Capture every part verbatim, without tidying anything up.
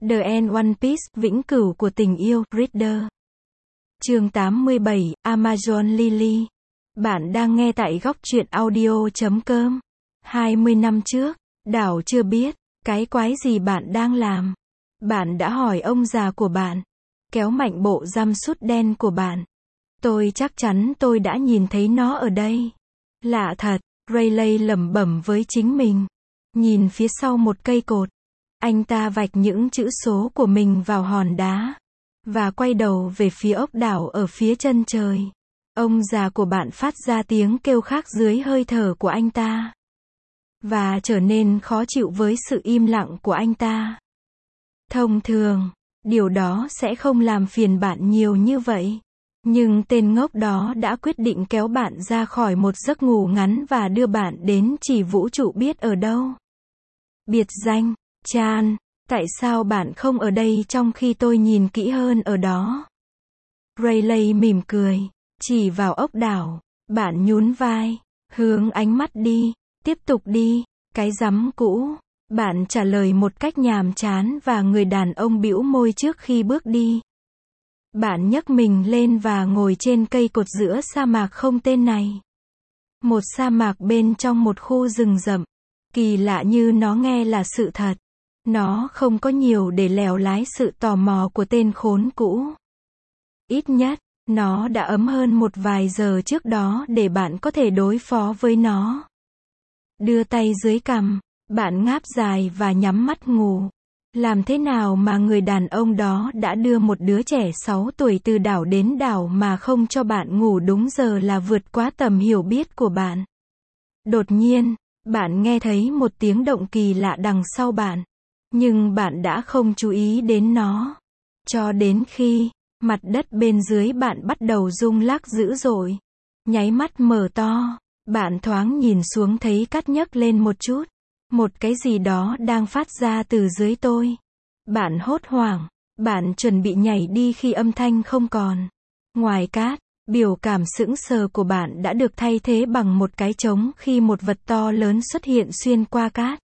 The End One Piece, vĩnh cửu của tình yêu, Reader. Chương tám mươi bảy, Amazon Lily. Bạn đang nghe tại góc truyện audio chấm com. hai mươi năm trước, đảo chưa biết, cái quái gì bạn đang làm. Bạn đã hỏi ông già của bạn, kéo mạnh bộ răm sút đen của bạn. Tôi chắc chắn tôi đã nhìn thấy nó ở đây. Lạ thật, Rayleigh lẩm bẩm với chính mình. Nhìn phía sau một cây cột. Anh ta vạch những chữ số của mình vào hòn đá. Và quay đầu về phía ốc đảo ở phía chân trời. Ông già của bạn phát ra tiếng kêu khác dưới hơi thở của anh ta. Và trở nên khó chịu với sự im lặng của anh ta. Thông thường, điều đó sẽ không làm phiền bạn nhiều như vậy. Nhưng tên ngốc đó đã quyết định kéo bạn ra khỏi một giấc ngủ ngắn và đưa bạn đến chỉ vũ trụ biết ở đâu. Biệt danh, Chan, tại sao bạn không ở đây trong khi tôi nhìn kỹ hơn ở đó? Rayleigh mỉm cười, chỉ vào ốc đảo. Bạn nhún vai, hướng ánh mắt đi, tiếp tục đi, cái rắm cũ. Bạn trả lời một cách nhàm chán và người đàn ông bĩu môi trước khi bước đi. Bạn nhấc mình lên và ngồi trên cây cột giữa sa mạc không tên này. Một sa mạc bên trong một khu rừng rậm. Kỳ lạ như nó nghe là sự thật. Nó không có nhiều để lèo lái sự tò mò của tên khốn cũ. Ít nhất, nó đã ấm hơn một vài giờ trước đó để bạn có thể đối phó với nó. Đưa tay dưới cằm, bạn ngáp dài và nhắm mắt ngủ. Làm thế nào mà người đàn ông đó đã đưa một đứa trẻ sáu tuổi từ đảo đến đảo mà không cho bạn ngủ đúng giờ là vượt quá tầm hiểu biết của bạn. Đột nhiên, bạn nghe thấy một tiếng động kỳ lạ đằng sau bạn. Nhưng bạn đã không chú ý đến nó. Cho đến khi, mặt đất bên dưới bạn bắt đầu rung lắc dữ dội. Nháy mắt mở to, bạn thoáng nhìn xuống thấy cát nhấc lên một chút. Một cái gì đó đang phát ra từ dưới tôi. Bạn hốt hoảng, bạn chuẩn bị nhảy đi khi âm thanh không còn. Ngoài cát, biểu cảm sững sờ của bạn đã được thay thế bằng một cái trống khi một vật to lớn xuất hiện xuyên qua cát.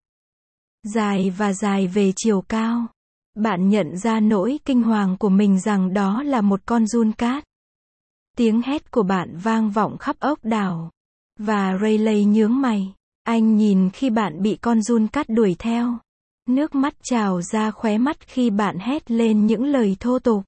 Dài và dài về chiều cao. Bạn nhận ra nỗi kinh hoàng của mình rằng đó là một con giun cát. Tiếng hét của bạn vang vọng khắp ốc đảo. Và Rayleigh nhướng mày. Anh nhìn khi bạn bị con giun cát đuổi theo. Nước mắt trào ra khóe mắt khi bạn hét lên những lời thô tục.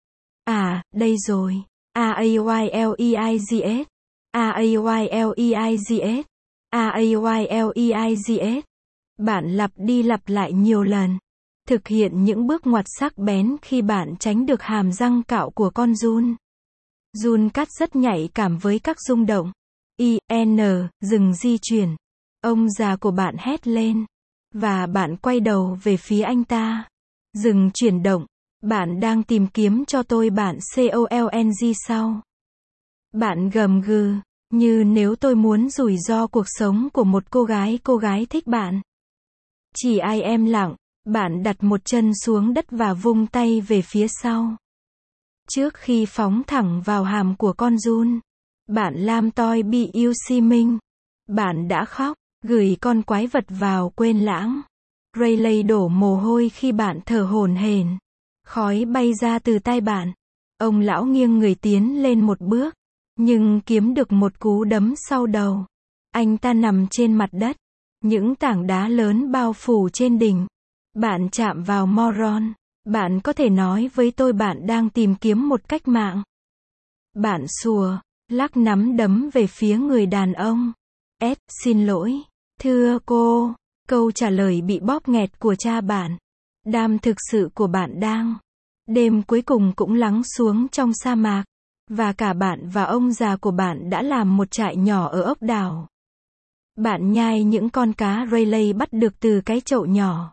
À, đây rồi. A A Y L E I G S. A A Y L E I G S. A A Y L E I G S. Bạn lặp đi lặp lại nhiều lần. Thực hiện những bước ngoặt sắc bén khi bạn tránh được hàm răng cạo của con giun. Giun cát rất nhạy cảm với các rung động. I N, dừng di chuyển. Ông già của bạn hét lên. Và bạn quay đầu về phía anh ta. Dừng chuyển động. Bạn đang tìm kiếm cho tôi bản C O L N G sau. Bạn gầm gừ, như nếu tôi muốn rủi ro cuộc sống của một cô gái cô gái thích bạn. Chỉ ai em lặng, bạn đặt một chân xuống đất và vung tay về phía sau. Trước khi phóng thẳng vào hàm của con giun, bạn lam toi bị yêu si minh. Bạn đã khóc, gửi con quái vật vào quên lãng. Rayleigh đổ mồ hôi khi bạn thở hổn hển. Khói bay ra từ tai bạn. Ông lão nghiêng người tiến lên một bước, nhưng kiếm được một cú đấm sau đầu. Anh ta nằm trên mặt đất. Những tảng đá lớn bao phủ trên đỉnh. Bạn chạm vào moron. Bạn có thể nói với tôi bạn đang tìm kiếm một cách mạng. Bạn sủa, lắc nắm đấm về phía người đàn ông. S, xin lỗi. Thưa cô, câu trả lời bị bóp nghẹt của cha bạn. Đam thực sự của bạn đang. Đêm cuối cùng cũng lắng xuống trong sa mạc. Và cả bạn và ông già của bạn đã làm một trại nhỏ ở ốc đảo. Bạn nhai những con cá Rayleigh bắt được từ cái chậu nhỏ.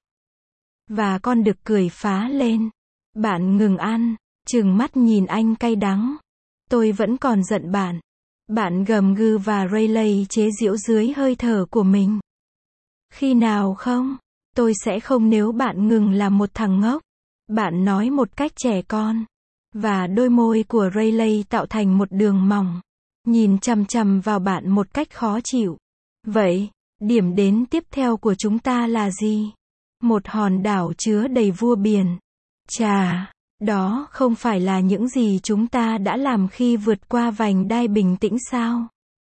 Và con đực cười phá lên. Bạn ngừng ăn, trừng mắt nhìn anh cay đắng. Tôi vẫn còn giận bạn. Bạn gầm gừ và Rayleigh chế giễu dưới hơi thở của mình. Khi nào không? Tôi sẽ không nếu bạn ngừng làm một thằng ngốc. Bạn nói một cách trẻ con. Và đôi môi của Rayleigh tạo thành một đường mỏng. Nhìn chằm chằm vào bạn một cách khó chịu. Vậy, điểm đến tiếp theo của chúng ta là gì? Một hòn đảo chứa đầy vua biển. Chà, đó không phải là những gì chúng ta đã làm khi vượt qua vành đai bình tĩnh sao?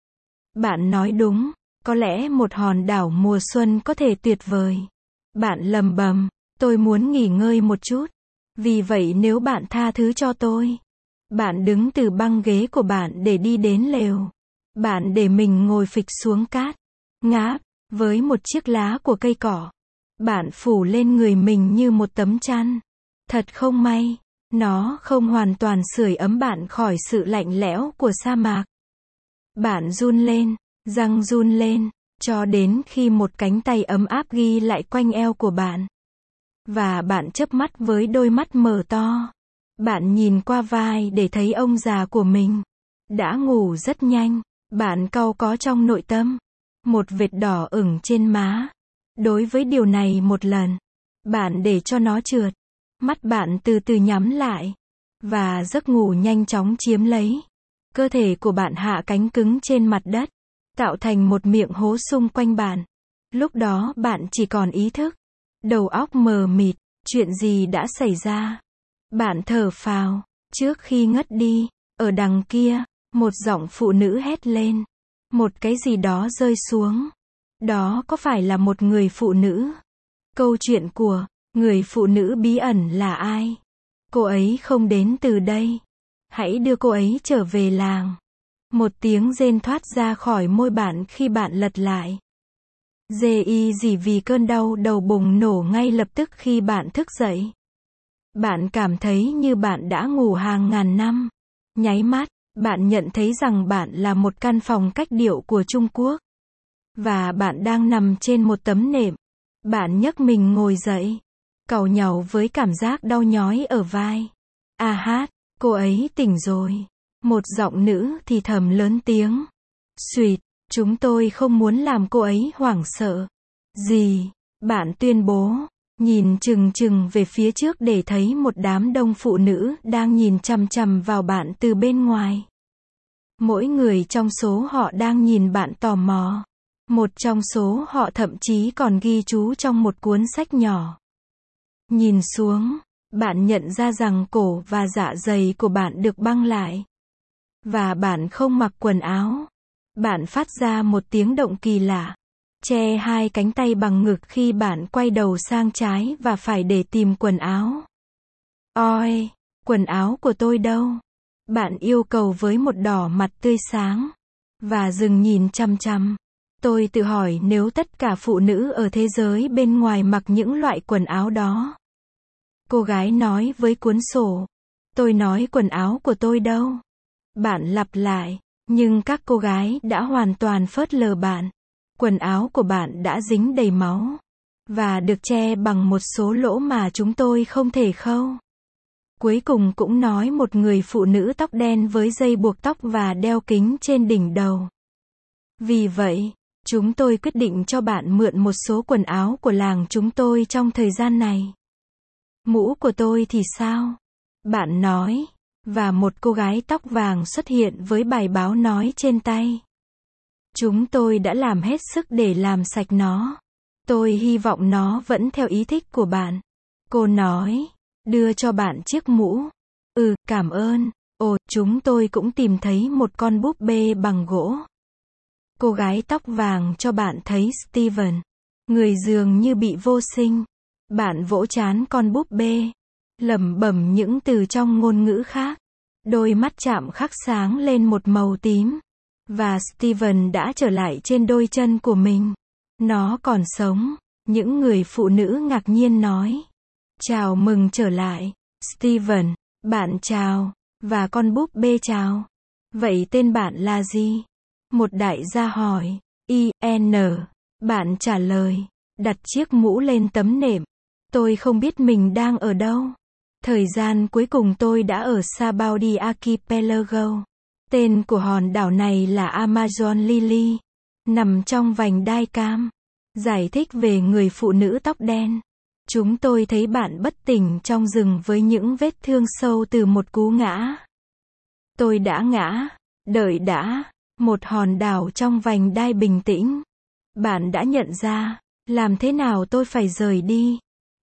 Bạn nói đúng, có lẽ một hòn đảo mùa xuân có thể tuyệt vời. Bạn lầm bầm, tôi muốn nghỉ ngơi một chút. Vì vậy nếu bạn tha thứ cho tôi, bạn đứng từ băng ghế của bạn để đi đến lều. Bạn để mình ngồi phịch xuống cát, ngáp, với một chiếc lá của cây cỏ. Bạn phủ lên người mình như một tấm chăn. Thật không may, nó không hoàn toàn sưởi ấm bạn khỏi sự lạnh lẽo của sa mạc. Bạn run lên, răng run lên, cho đến khi một cánh tay ấm áp ghi lại quanh eo của bạn. Và bạn chớp mắt với đôi mắt mở to. Bạn nhìn qua vai để thấy ông già của mình đã ngủ rất nhanh. Bạn cau có trong nội tâm một vệt đỏ ửng trên má. Đối với điều này một lần, bạn để cho nó trượt. Mắt bạn từ từ nhắm lại. Và giấc ngủ nhanh chóng chiếm lấy. Cơ thể của bạn hạ cánh cứng trên mặt đất, tạo thành một miệng hố xung quanh bạn. Lúc đó bạn chỉ còn ý thức. Đầu óc mờ mịt, chuyện gì đã xảy ra? Bạn thở phào. Trước khi ngất đi, ở đằng kia, một giọng phụ nữ hét lên. Một cái gì đó rơi xuống. Đó có phải là một người phụ nữ? Câu chuyện của người phụ nữ bí ẩn là ai? Cô ấy không đến từ đây. Hãy đưa cô ấy trở về làng. Một tiếng rên thoát ra khỏi môi bạn khi bạn lật lại. Dê y gì vì cơn đau đầu bùng nổ ngay lập tức khi bạn thức dậy. Bạn cảm thấy như bạn đã ngủ hàng ngàn năm. Nháy mắt, bạn nhận thấy rằng bạn là một căn phòng cách điệu của Trung Quốc. Và bạn đang nằm trên một tấm nệm. Bạn nhấc mình ngồi dậy, càu nhàu với cảm giác đau nhói ở vai. A hát, cô ấy tỉnh rồi. Một giọng nữ thì thầm lớn tiếng. Xuyệt, chúng tôi không muốn làm cô ấy hoảng sợ. Gì? Bạn tuyên bố, nhìn chừng chừng về phía trước để thấy một đám đông phụ nữ đang nhìn chằm chằm vào bạn từ bên ngoài. Mỗi người trong số họ đang nhìn bạn tò mò. Một trong số họ thậm chí còn ghi chú trong một cuốn sách nhỏ. Nhìn xuống, bạn nhận ra rằng cổ và dạ dày của bạn được băng lại. Và bạn không mặc quần áo. Bạn phát ra một tiếng động kỳ lạ. Che hai cánh tay bằng ngực khi bạn quay đầu sang trái và phải để tìm quần áo. Ôi, quần áo của tôi đâu? Bạn yêu cầu với một đỏ mặt tươi sáng. Và dừng nhìn chằm chằm. Tôi tự hỏi nếu tất cả phụ nữ ở thế giới bên ngoài mặc những loại quần áo đó. Cô gái nói với cuốn sổ. Tôi nói quần áo của tôi đâu? Bạn lặp lại. Nhưng các cô gái đã hoàn toàn phớt lờ bạn. Quần áo của bạn đã dính đầy máu. Và được che bằng một số lỗ mà chúng tôi không thể khâu. Cuối cùng cũng nói một người phụ nữ tóc đen với dây buộc tóc và đeo kính trên đỉnh đầu. Vì vậy, chúng tôi quyết định cho bạn mượn một số quần áo của làng chúng tôi trong thời gian này. Mũ của tôi thì sao? Bạn nói. Và một cô gái tóc vàng xuất hiện với bài báo nói trên tay. Chúng tôi đã làm hết sức để làm sạch nó. Tôi hy vọng nó vẫn theo ý thích của bạn. Cô nói. Đưa cho bạn chiếc mũ. Ừ, cảm ơn. Ồ, chúng tôi cũng tìm thấy một con búp bê bằng gỗ. Cô gái tóc vàng cho bạn thấy Steven. Người dường như bị vô sinh. Bạn vỗ trán con búp bê. Lẩm bẩm những từ trong ngôn ngữ khác. Đôi mắt chạm khắc sáng lên một màu tím. Và Steven đã trở lại trên đôi chân của mình. Nó còn sống. Những người phụ nữ ngạc nhiên nói. Chào mừng trở lại, Steven. Bạn chào. Và con búp bê chào. Vậy tên bạn là gì? Một đại gia hỏi. I N Bạn trả lời. Đặt chiếc mũ lên tấm nệm. Tôi không biết mình đang ở đâu. Thời gian cuối cùng tôi đã ở Sabaudi Archipelago. Tên của hòn đảo này là Amazon Lily. Nằm trong vành đai cam. Giải thích về người phụ nữ tóc đen. Chúng tôi thấy bạn bất tỉnh trong rừng với những vết thương sâu từ một cú ngã. Tôi đã ngã. Đợi đã. Một hòn đảo trong vành đai bình tĩnh. Bạn đã nhận ra. Làm thế nào tôi phải rời đi?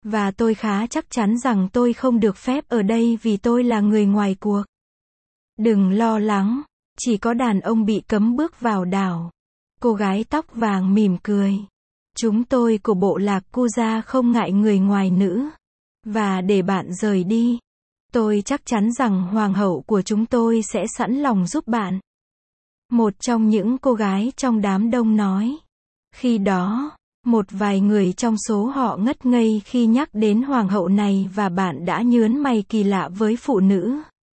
Và tôi khá chắc chắn rằng tôi không được phép ở đây vì tôi là người ngoài cuộc. Đừng lo lắng, chỉ có đàn ông bị cấm bước vào đảo. Cô gái tóc vàng mỉm cười. Chúng tôi của bộ lạc Kuja không ngại người ngoài nữ. Và để bạn rời đi, tôi chắc chắn rằng hoàng hậu của chúng tôi sẽ sẵn lòng giúp bạn. Một trong những cô gái trong đám đông nói. Khi đó, một vài người trong số họ ngất ngây khi nhắc đến hoàng hậu này và bạn đã nhớn mày kỳ lạ với phụ nữ.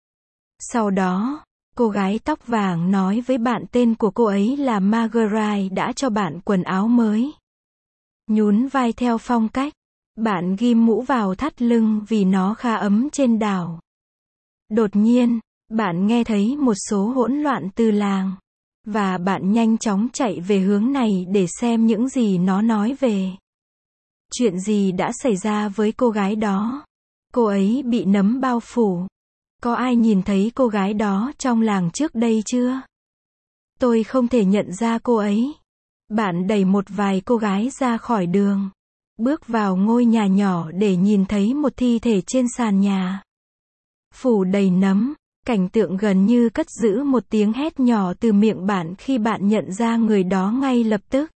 Sau đó, cô gái tóc vàng nói với bạn tên của cô ấy là Marguerite đã cho bạn quần áo mới. Nhún vai theo phong cách. Bạn ghim mũ vào thắt lưng vì nó khá ấm trên đảo. Đột nhiên, bạn nghe thấy một số hỗn loạn từ làng. Và bạn nhanh chóng chạy về hướng này để xem những gì nó nói về. Chuyện gì đã xảy ra với cô gái đó? Cô ấy bị nấm bao phủ. Có ai nhìn thấy cô gái đó trong làng trước đây chưa? Tôi không thể nhận ra cô ấy. Bạn đẩy một vài cô gái ra khỏi đường. Bước vào ngôi nhà nhỏ để nhìn thấy một thi thể trên sàn nhà. Phủ đầy nấm. Cảnh tượng gần như cất giữ một tiếng hét nhỏ từ miệng bạn khi bạn nhận ra người đó ngay lập tức.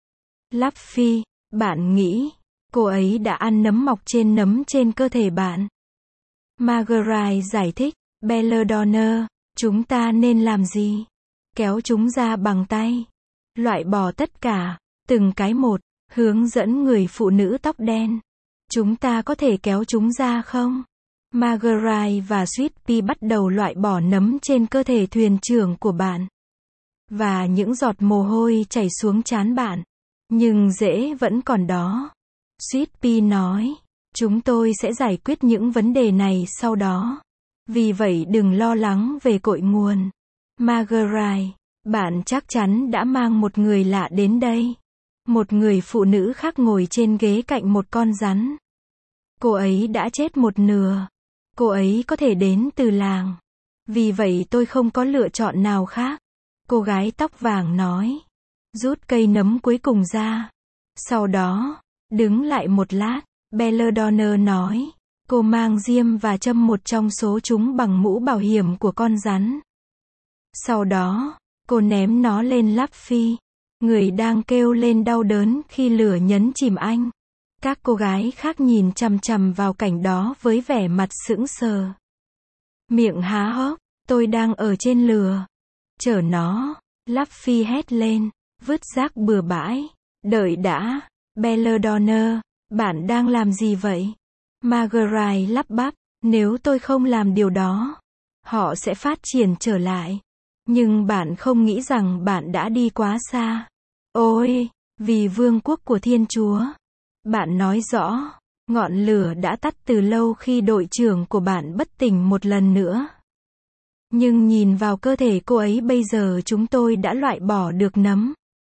Luffy, bạn nghĩ, cô ấy đã ăn nấm mọc trên nấm trên cơ thể bạn. Marguerite giải thích, Belladonna, chúng ta nên làm gì? Kéo chúng ra bằng tay. Loại bỏ tất cả, từng cái một, hướng dẫn người phụ nữ tóc đen. Chúng ta có thể kéo chúng ra không? Marguerite và Sweet Pea bắt đầu loại bỏ nấm trên cơ thể thuyền trưởng của bạn. Và những giọt mồ hôi chảy xuống trán bạn. Nhưng rễ vẫn còn đó. Sweet Pea nói, chúng tôi sẽ giải quyết những vấn đề này sau đó. Vì vậy đừng lo lắng về cội nguồn. Marguerite, bạn chắc chắn đã mang một người lạ đến đây. Một người phụ nữ khác ngồi trên ghế cạnh một con rắn. Cô ấy đã chết một nửa. Cô ấy có thể đến từ làng. Vì vậy tôi không có lựa chọn nào khác. Cô gái tóc vàng nói. Rút cây nấm cuối cùng ra. Sau đó, đứng lại một lát, Belladonna nói. Cô mang diêm và châm một trong số chúng bằng mũ bảo hiểm của con rắn. Sau đó, cô ném nó lên Luffy. Người đang kêu lên đau đớn khi lửa nhấn chìm anh. Các cô gái khác nhìn chằm chằm vào cảnh đó với vẻ mặt sững sờ. Miệng há hốc, tôi đang ở trên lửa. Chở nó, Luffy hét lên, vứt rác bừa bãi. Đợi đã, Belladonna, bạn đang làm gì vậy? Marguerite lắp bắp, nếu tôi không làm điều đó, họ sẽ phát triển trở lại. Nhưng bạn không nghĩ rằng bạn đã đi quá xa. Ôi, vì vương quốc của Thiên Chúa. Bạn nói rõ, ngọn lửa đã tắt từ lâu khi đội trưởng của bạn bất tỉnh một lần nữa. Nhưng nhìn vào cơ thể cô ấy bây giờ chúng tôi đã loại bỏ được nấm.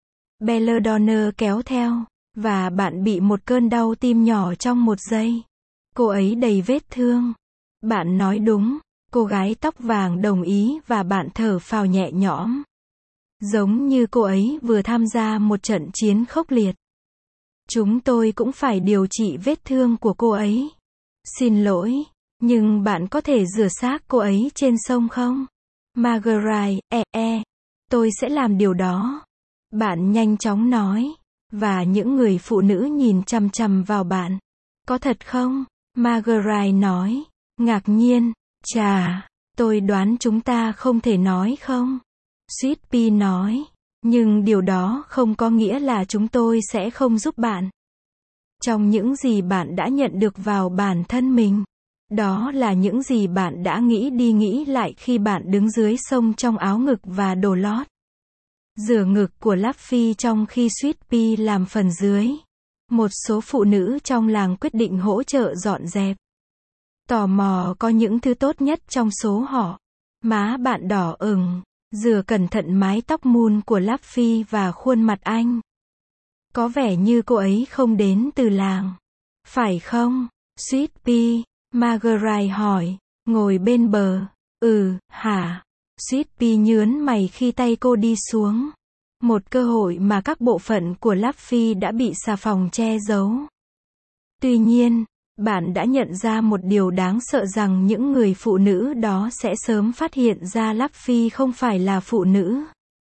Belladonna kéo theo, và bạn bị một cơn đau tim nhỏ trong một giây. Cô ấy đầy vết thương. Bạn nói đúng, cô gái tóc vàng đồng ý và bạn thở phào nhẹ nhõm. Giống như cô ấy vừa tham gia một trận chiến khốc liệt. Chúng tôi cũng phải điều trị vết thương của cô ấy. Xin lỗi, nhưng bạn có thể rửa xác cô ấy trên sông không? Marguerite, e e, tôi sẽ làm điều đó. Bạn nhanh chóng nói. Và những người phụ nữ nhìn chằm chằm vào bạn. Có thật không? Marguerite nói. Ngạc nhiên, chà, tôi đoán chúng ta không thể nói không? Sweet Pea nói. Nhưng điều đó không có nghĩa là chúng tôi sẽ không giúp bạn. Trong những gì bạn đã nhận được vào bản thân mình. Đó là những gì bạn đã nghĩ đi nghĩ lại khi bạn đứng dưới sông trong áo ngực và đồ lót. Rửa ngực của Luffy trong khi Sweet Pea làm phần dưới. Một số phụ nữ trong làng quyết định hỗ trợ dọn dẹp. Tò mò có những thứ tốt nhất trong số họ. Má bạn đỏ ửng. Rửa cẩn thận mái tóc mun của Luffy và khuôn mặt anh. Có vẻ như cô ấy không đến từ làng. Phải không? Sweet Pea, Marguerite hỏi, ngồi bên bờ. Ừ, hả? Sweet Pea nhớn mày khi tay cô đi xuống. Một cơ hội mà các bộ phận của Luffy đã bị xà phòng che giấu. Tuy nhiên, bạn đã nhận ra một điều đáng sợ rằng những người phụ nữ đó sẽ sớm phát hiện ra Luffy không phải là phụ nữ.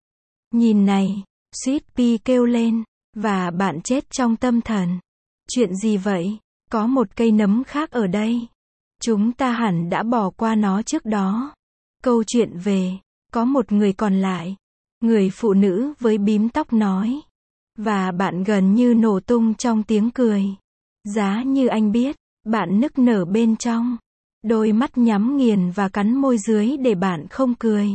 Nhìn này, Sweet Pea kêu lên, và bạn chết trong tâm thần. Chuyện gì vậy? Có một cây nấm khác ở đây. Chúng ta hẳn đã bỏ qua nó trước đó. Câu chuyện về, có một người còn lại. Người phụ nữ với bím tóc nói. Và bạn gần như nổ tung trong tiếng cười. Giá như anh biết, bạn nức nở bên trong. Đôi mắt nhắm nghiền và cắn môi dưới để bạn không cười.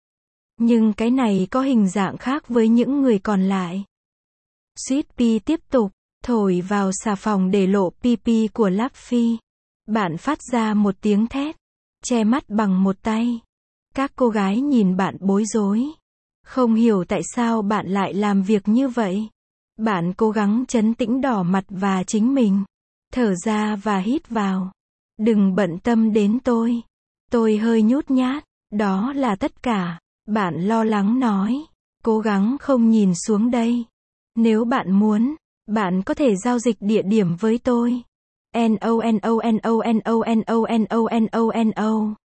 Nhưng cái này có hình dạng khác với những người còn lại. Sweet Pea tiếp tục, thổi vào xà phòng để lộ pipi của Luffy. Bạn phát ra một tiếng thét, che mắt bằng một tay. Các cô gái nhìn bạn bối rối. Không hiểu tại sao bạn lại làm việc như vậy. Bạn cố gắng trấn tĩnh đỏ mặt và chính mình. Thở ra và hít vào. Đừng bận tâm đến tôi. Tôi hơi nhút nhát. Đó là tất cả. Bạn lo lắng nói. Cố gắng không nhìn xuống đây. Nếu bạn muốn, bạn có thể giao dịch địa điểm với tôi. No no no no no no no no.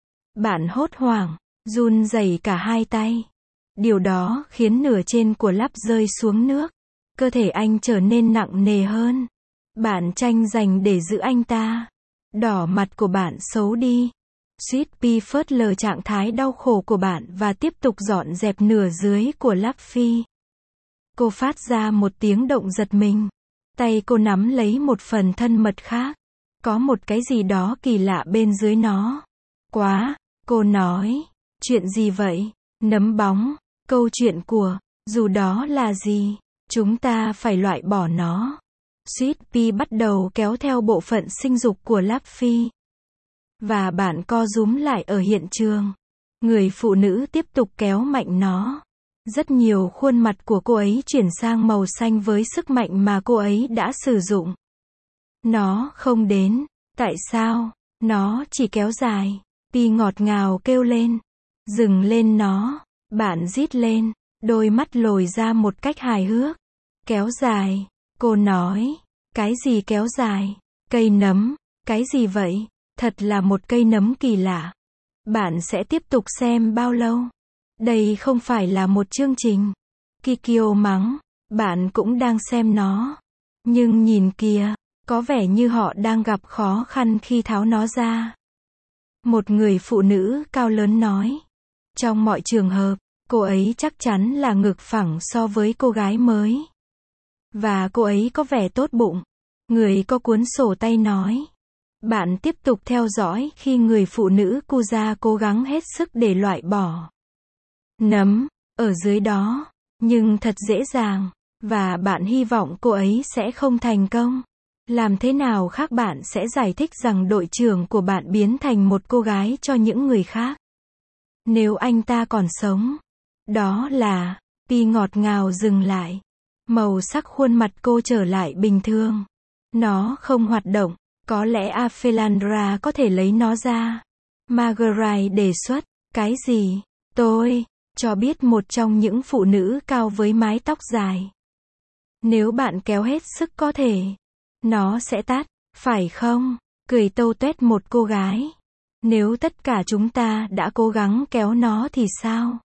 Bạn hốt hoảng, run rẩy cả hai tay. Điều đó khiến nửa trên của lắp rơi xuống nước. Cơ thể anh trở nên nặng nề hơn. Bạn tranh giành để giữ anh ta. Đỏ mặt của bạn xấu đi. Sweet Pea phớt lờ trạng thái đau khổ của bạn và tiếp tục dọn dẹp nửa dưới của Luffy. Cô phát ra một tiếng động giật mình. Tay cô nắm lấy một phần thân mật khác. Có một cái gì đó kỳ lạ bên dưới nó. Quá, cô nói. Chuyện gì vậy? Nấm bóng. Câu chuyện của, dù đó là gì, chúng ta phải loại bỏ nó. Sweet Pea bắt đầu kéo theo bộ phận sinh dục của Luffy. Và bạn co rúm lại ở hiện trường. Người phụ nữ tiếp tục kéo mạnh nó. Rất nhiều khuôn mặt của cô ấy chuyển sang màu xanh với sức mạnh mà cô ấy đã sử dụng. Nó không đến. Tại sao? Nó chỉ kéo dài. Pea ngọt ngào kêu lên. Dừng lên nó. Bạn rít lên. Đôi mắt lồi ra một cách hài hước. Kéo dài. Cô nói. Cái gì kéo dài? Cây nấm. Cái gì vậy? Thật là một cây nấm kỳ lạ. Bạn sẽ tiếp tục xem bao lâu? Đây không phải là một chương trình. Kikyo mắng. Bạn cũng đang xem nó. Nhưng nhìn kìa, có vẻ như họ đang gặp khó khăn khi tháo nó ra. Một người phụ nữ cao lớn nói. Trong mọi trường hợp, cô ấy chắc chắn là ngực phẳng so với cô gái mới. Và cô ấy có vẻ tốt bụng. Người có cuốn sổ tay nói. Bạn tiếp tục theo dõi khi người phụ nữ Kuza cố gắng hết sức để loại bỏ nấm ở dưới đó, nhưng thật dễ dàng, và bạn hy vọng cô ấy sẽ không thành công. Làm thế nào khác bạn sẽ giải thích rằng đội trưởng của bạn biến thành một cô gái cho những người khác? Nếu anh ta còn sống. Đó là, Pea ngọt ngào dừng lại. Màu sắc khuôn mặt cô trở lại bình thường. Nó không hoạt động. Có lẽ Aphelandra có thể lấy nó ra. Marguerite đề xuất. Cái gì? Tôi cho biết một trong những phụ nữ cao với mái tóc dài. Nếu bạn kéo hết sức có thể, nó sẽ tắt, phải không? Cười tâu tuét một cô gái. Nếu tất cả chúng ta đã cố gắng kéo nó thì sao?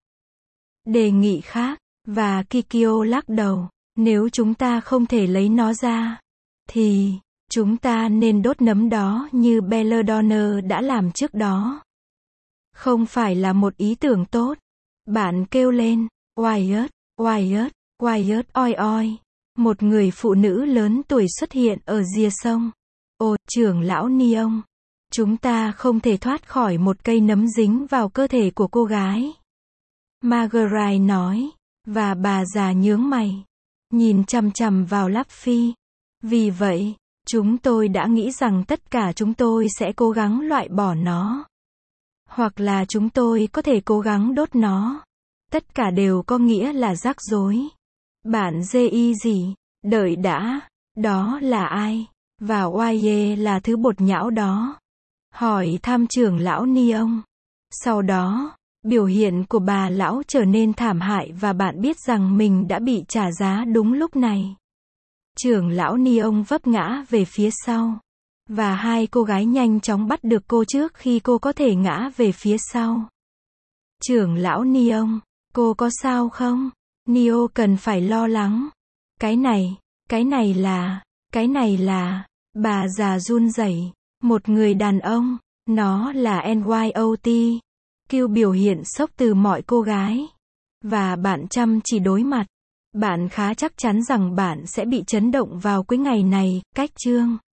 Đề nghị khác, và Kikyo lắc đầu. Nếu chúng ta không thể lấy nó ra, thì chúng ta nên đốt nấm đó như Belladonna đã làm trước đó. Không phải là một ý tưởng tốt. Bạn kêu lên. Wyatt, Wyatt, Wyatt oi oi. Một người phụ nữ lớn tuổi xuất hiện ở rìa sông. Ồ, trưởng lão Neon. Chúng ta không thể thoát khỏi một cây nấm dính vào cơ thể của cô gái. Marguerite nói. Và bà già nhướng mày. Nhìn chằm chằm vào Luffy. Vì vậy, chúng tôi đã nghĩ rằng tất cả chúng tôi sẽ cố gắng loại bỏ nó. Hoặc là chúng tôi có thể cố gắng đốt nó. Tất cả đều có nghĩa là rắc rối. Bạn dê y gì? Đợi đã. Đó là ai? Và Oye là thứ bột nhão đó. Hỏi thăm trưởng lão Neon. Sau đó, biểu hiện của bà lão trở nên thảm hại và bạn biết rằng mình đã bị trả giá đúng lúc này. Trưởng lão Neon vấp ngã về phía sau. Và hai cô gái nhanh chóng bắt được cô trước khi cô có thể ngã về phía sau. Trưởng lão Neon, cô có sao không? Neo cần phải lo lắng. Cái này, cái này là, cái này là, bà già run rẩy. Một người đàn ông, nó là en y o tê. Q biểu hiện sốc từ mọi cô gái. Và bạn chăm chỉ đối mặt. Bạn khá chắc chắn rằng bạn sẽ bị chấn động vào cuối ngày này, cách chương.